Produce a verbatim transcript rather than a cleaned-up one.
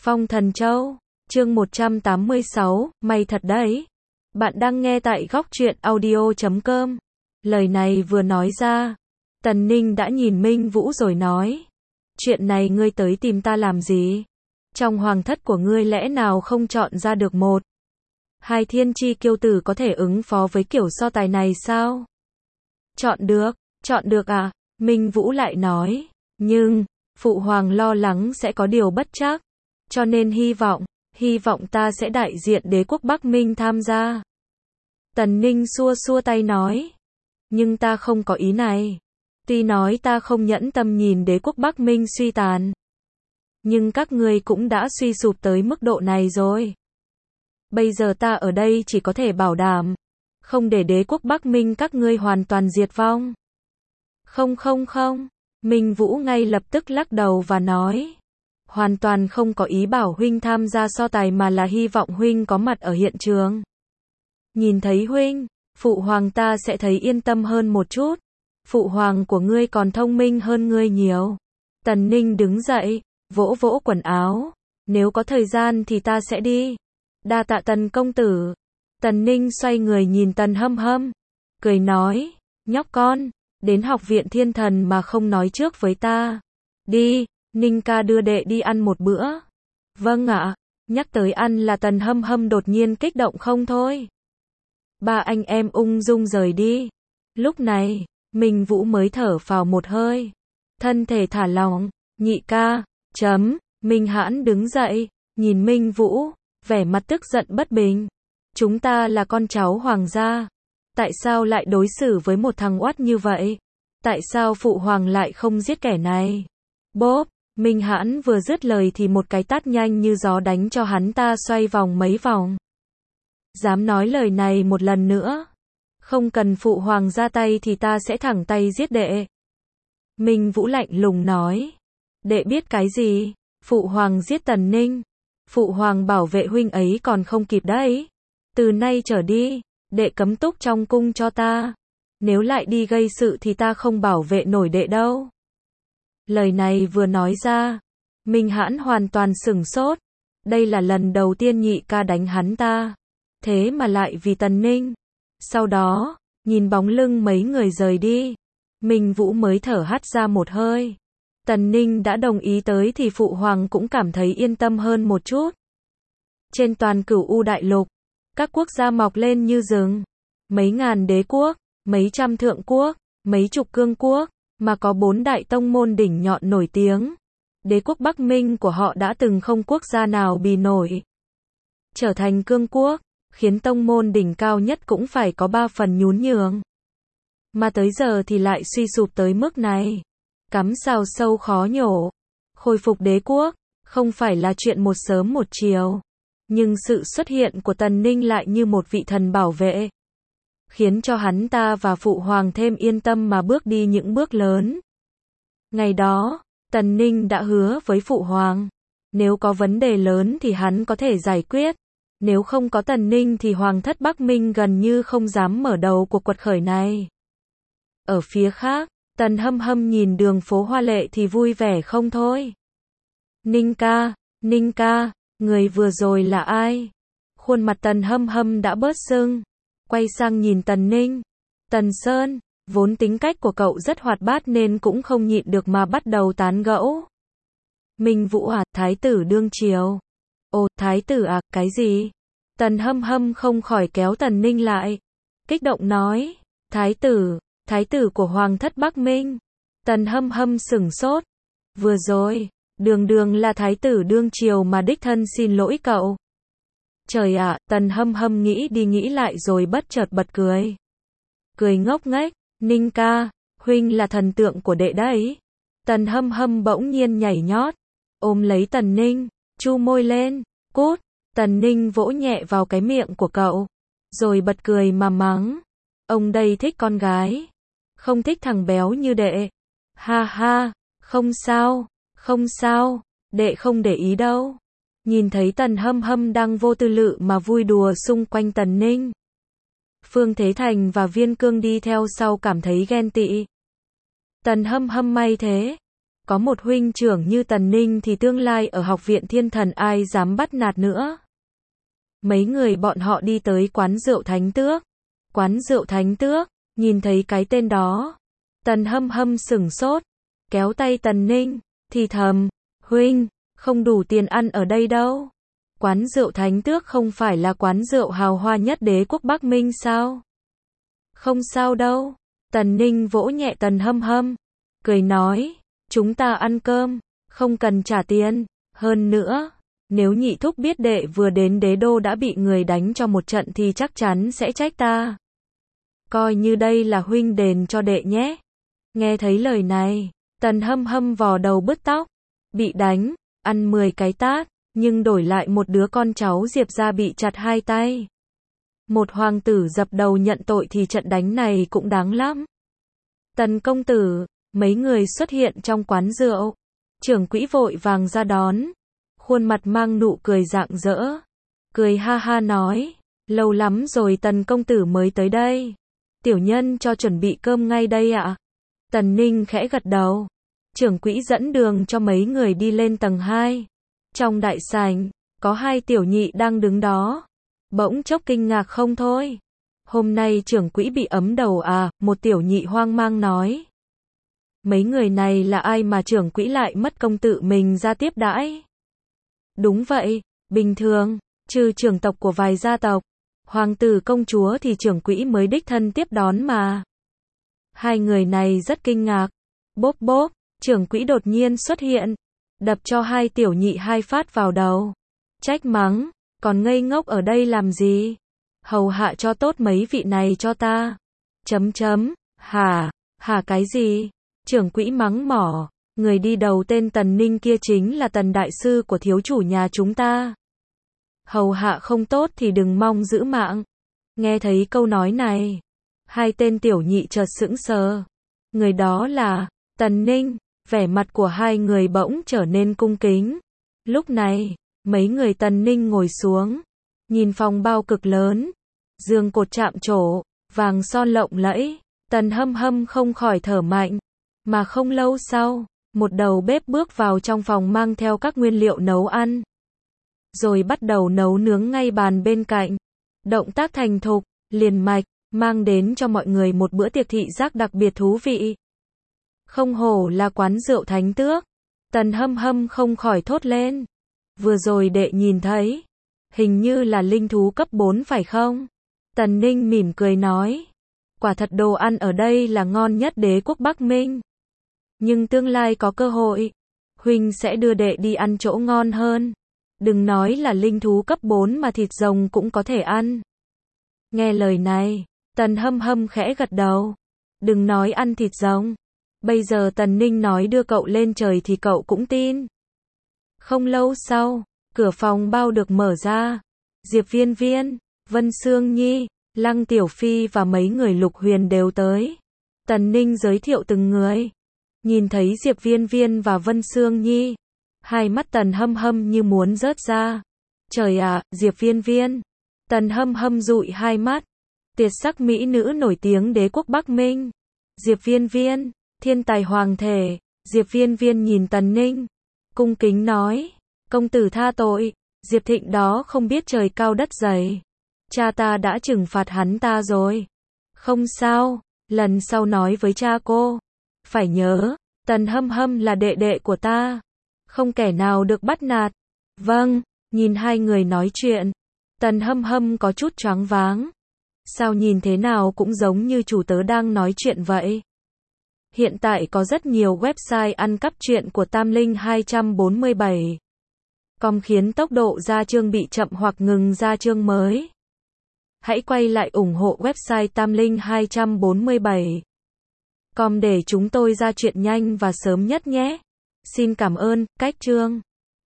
Phong Thần Châu, chương một trăm tám mươi sáu, may thật đấy. Bạn đang nghe tại góc truyện audio chấm com. Lời này vừa nói ra, Tần Ninh đã nhìn Minh Vũ rồi nói. Chuyện này ngươi tới tìm ta làm gì? Trong hoàng thất của ngươi lẽ nào không chọn ra được một hai thiên chi kiêu tử có thể ứng phó với kiểu so tài này sao? Chọn được, chọn được à? Minh Vũ lại nói. Nhưng, Phụ Hoàng lo lắng sẽ có điều bất trắc. Cho nên hy vọng, hy vọng ta sẽ đại diện đế quốc Bắc Minh tham gia. Tần Ninh xua xua tay nói. Nhưng ta không có ý này. Tuy nói ta không nhẫn tâm nhìn đế quốc Bắc Minh suy tàn. Nhưng các ngươi cũng đã suy sụp tới mức độ này rồi. Bây giờ ta ở đây chỉ có thể bảo đảm. Không để đế quốc Bắc Minh các ngươi hoàn toàn diệt vong. Không không không. Minh Vũ ngay lập tức lắc đầu và nói. Hoàn toàn không có ý bảo huynh tham gia so tài mà là hy vọng huynh có mặt ở hiện trường. Nhìn thấy huynh, Phụ Hoàng ta sẽ thấy yên tâm hơn một chút. Phụ Hoàng của ngươi còn thông minh hơn ngươi nhiều. Tần Ninh đứng dậy, vỗ vỗ quần áo. Nếu có thời gian thì ta sẽ đi. Đa tạ Tần công tử. Tần Ninh xoay người nhìn Tần Hâm Hâm. Cười nói, nhóc con, đến học viện thiên thần mà không nói trước với ta. Đi, Ninh ca đưa đệ đi ăn một bữa. Vâng ạ. Nhắc tới ăn là Tần Hâm Hâm đột nhiên kích động không thôi. Ba anh em ung dung rời đi. Lúc này, Minh Vũ mới thở phào một hơi. Thân thể thả lỏng, nhị ca, chấm, Minh Hãn đứng dậy, nhìn Minh Vũ, vẻ mặt tức giận bất bình. Chúng ta là con cháu hoàng gia. Tại sao lại đối xử với một thằng oát như vậy? Tại sao Phụ Hoàng lại không giết kẻ này? Bốp, Minh Hãn vừa dứt lời thì một cái tát nhanh như gió đánh cho hắn ta xoay vòng mấy vòng. Dám nói lời này một lần nữa. Không cần Phụ Hoàng ra tay thì ta sẽ thẳng tay giết đệ. Minh Vũ lạnh lùng nói. Đệ biết cái gì? Phụ Hoàng giết Tần Ninh. Phụ Hoàng bảo vệ huynh ấy còn không kịp đấy. Từ nay trở đi, đệ cấm túc trong cung cho ta. Nếu lại đi gây sự thì ta không bảo vệ nổi đệ đâu. Lời này vừa nói ra, Minh Hãn hoàn toàn sửng sốt. Đây là lần đầu tiên nhị ca đánh hắn ta. Thế mà lại vì Tần Ninh. Sau đó, nhìn bóng lưng mấy người rời đi, Minh Vũ mới thở hắt ra một hơi. Tần Ninh đã đồng ý tới thì Phụ Hoàng cũng cảm thấy yên tâm hơn một chút. Trên toàn Cửu U đại lục, các quốc gia mọc lên như rừng. Mấy ngàn đế quốc, mấy trăm thượng quốc, mấy chục cương quốc, mà có bốn đại tông môn đỉnh nhọn nổi tiếng. Đế quốc Bắc Minh của họ đã từng không quốc gia nào bì nổi. Trở thành cương quốc, khiến tông môn đỉnh cao nhất cũng phải có ba phần nhún nhường. Mà tới giờ thì lại suy sụp tới mức này. Cắm sào sâu khó nhổ. Khôi phục đế quốc, không phải là chuyện một sớm một chiều. Nhưng sự xuất hiện của Tần Ninh lại như một vị thần bảo vệ. Khiến cho hắn ta và Phụ Hoàng thêm yên tâm mà bước đi những bước lớn. Ngày đó, Tần Ninh đã hứa với Phụ Hoàng. Nếu có vấn đề lớn thì hắn có thể giải quyết. Nếu không có Tần Ninh thì Hoàng thất Bắc Minh gần như không dám mở đầu cuộc quật khởi này. Ở phía khác, Tần Hâm Hâm nhìn đường phố hoa lệ thì vui vẻ không thôi. Ninh ca, Ninh ca, người vừa rồi là ai? Khuôn mặt Tần Hâm Hâm đã bớt sưng. Quay sang nhìn Tần Ninh. Tần Sơn, vốn tính cách của cậu rất hoạt bát nên cũng không nhịn được mà bắt đầu tán gẫu. Minh Vũ à, thái tử đương triều. Ồ, thái tử à, cái gì? Tần Hâm Hâm không khỏi kéo Tần Ninh lại. Kích động nói, thái tử, thái tử của Hoàng thất Bắc Minh. Tần Hâm Hâm sửng sốt. Vừa rồi, đường đường là thái tử đương triều mà đích thân xin lỗi cậu. Trời ạ, Tần Hâm Hâm nghĩ đi nghĩ lại rồi bất chợt bật cười. Cười ngốc nghếch, Ninh ca, huynh là thần tượng của đệ đấy. Tần Hâm Hâm bỗng nhiên nhảy nhót, ôm lấy Tần Ninh, chu môi lên, cút. Tần Ninh vỗ nhẹ vào cái miệng của cậu, rồi bật cười mà mắng. Ông đây thích con gái, không thích thằng béo như đệ. Ha ha, không sao, không sao, đệ không để ý đâu. Nhìn thấy Tần Hâm Hâm đang vô tư lự mà vui đùa xung quanh Tần Ninh. Phương Thế Thành và Viên Cương đi theo sau cảm thấy ghen tị. Tần Hâm Hâm may thế. Có một huynh trưởng như Tần Ninh thì tương lai ở học viện thiên thần ai dám bắt nạt nữa. Mấy người bọn họ đi tới quán rượu Thánh Tước. Quán rượu Thánh Tước, nhìn thấy cái tên đó. Tần Hâm Hâm sửng sốt, kéo tay Tần Ninh, thì thầm, huynh, không đủ tiền ăn ở đây đâu. Quán rượu Thánh Tước không phải là quán rượu hào hoa nhất đế quốc Bắc Minh sao? Không sao đâu. Tần Ninh vỗ nhẹ Tần Hâm Hâm, cười nói, chúng ta ăn cơm, không cần trả tiền. Hơn nữa, nếu nhị thúc biết đệ vừa đến đế đô đã bị người đánh cho một trận thì chắc chắn sẽ trách ta. Coi như đây là huynh đền cho đệ nhé. Nghe thấy lời này, Tần Hâm Hâm vò đầu bứt tóc, bị đánh, ăn mười cái tát, nhưng đổi lại một đứa con cháu Diệp gia bị chặt hai tay. Một hoàng tử dập đầu nhận tội thì trận đánh này cũng đáng lắm. Tần công tử, mấy người xuất hiện trong quán rượu. Trưởng quỹ vội vàng ra đón, khuôn mặt mang nụ cười rạng rỡ, cười ha ha nói, lâu lắm rồi Tần công tử mới tới đây. Tiểu nhân cho chuẩn bị cơm ngay đây ạ. Tần Ninh khẽ gật đầu. Trưởng quỹ dẫn đường cho mấy người đi lên tầng hai. Trong đại sảnh, có hai tiểu nhị đang đứng đó. Bỗng chốc kinh ngạc không thôi. Hôm nay trưởng quỹ bị ấm đầu à, một tiểu nhị hoang mang nói. Mấy người này là ai mà trưởng quỹ lại mất công tự mình ra tiếp đãi? Đúng vậy, bình thường, trừ trưởng tộc của vài gia tộc, hoàng tử công chúa thì trưởng quỹ mới đích thân tiếp đón mà. Hai người này rất kinh ngạc. Bốp bốp, trưởng quỹ đột nhiên xuất hiện, đập cho hai tiểu nhị hai phát vào đầu. Trách mắng, còn ngây ngốc ở đây làm gì? Hầu hạ cho tốt mấy vị này cho ta. Chấm chấm, hả, hả cái gì? Trưởng quỹ mắng mỏ, người đi đầu tên Tần Ninh kia chính là Tần đại sư của thiếu chủ nhà chúng ta. Hầu hạ không tốt thì đừng mong giữ mạng. Nghe thấy câu nói này, hai tên tiểu nhị chợt sững sờ. Người đó là Tần Ninh, vẻ mặt của hai người bỗng trở nên cung kính. Lúc này, mấy người Tần Ninh ngồi xuống, nhìn phòng bao cực lớn, giường cột chạm trổ, vàng son lộng lẫy, Tần Hâm Hâm không khỏi thở mạnh. Mà không lâu sau, một đầu bếp bước vào trong phòng mang theo các nguyên liệu nấu ăn. Rồi bắt đầu nấu nướng ngay bàn bên cạnh. Động tác thành thục, liền mạch, mang đến cho mọi người một bữa tiệc thị giác đặc biệt thú vị. Không hổ là quán rượu Thánh Tước. Tần Hâm Hâm không khỏi thốt lên. Vừa rồi đệ nhìn thấy, hình như là linh thú cấp bốn phải không? Tần Ninh mỉm cười nói. Quả thật đồ ăn ở đây là ngon nhất đế quốc Bắc Minh. Nhưng tương lai có cơ hội, huynh sẽ đưa đệ đi ăn chỗ ngon hơn. Đừng nói là linh thú cấp bốn mà thịt rồng cũng có thể ăn. Nghe lời này, Tần Hâm Hâm khẽ gật đầu. Đừng nói ăn thịt rồng. Bây giờ Tần Ninh nói đưa cậu lên trời thì cậu cũng tin. Không lâu sau, cửa phòng bao được mở ra. Diệp Viên Viên, Vân Sương Nhi, Lăng Tiểu Phi và mấy người Lục Huyền đều tới. Tần Ninh giới thiệu từng người. Nhìn thấy Diệp Viên Viên và Vân Sương Nhi, hai mắt Tần Hâm Hâm như muốn rớt ra. Trời ạ, Diệp Viên Viên. Tần Hâm Hâm dụi hai mắt. Tuyệt sắc mỹ nữ nổi tiếng đế quốc Bắc Minh. Diệp Viên Viên, thiên tài hoàng thể. Diệp Viên Viên nhìn Tần Ninh, cung kính nói, công tử tha tội, Diệp Thịnh đó không biết trời cao đất dày. Cha ta đã trừng phạt hắn ta rồi. Không sao, lần sau nói với cha cô. Phải nhớ, Tần Hâm Hâm là đệ đệ của ta. Không kẻ nào được bắt nạt. Vâng, nhìn hai người nói chuyện. Tần Hâm Hâm có chút choáng váng. Sao nhìn thế nào cũng giống như chủ tớ đang nói chuyện vậy. Hiện tại có rất nhiều website ăn cắp truyện của Tam Linh hai bốn bảy. Com khiến tốc độ ra chương bị chậm hoặc ngừng ra chương mới. Hãy quay lại ủng hộ website Tam Linh hai bốn bảy. Com để chúng tôi ra chuyện nhanh và sớm nhất nhé. Xin cảm ơn, cách chương.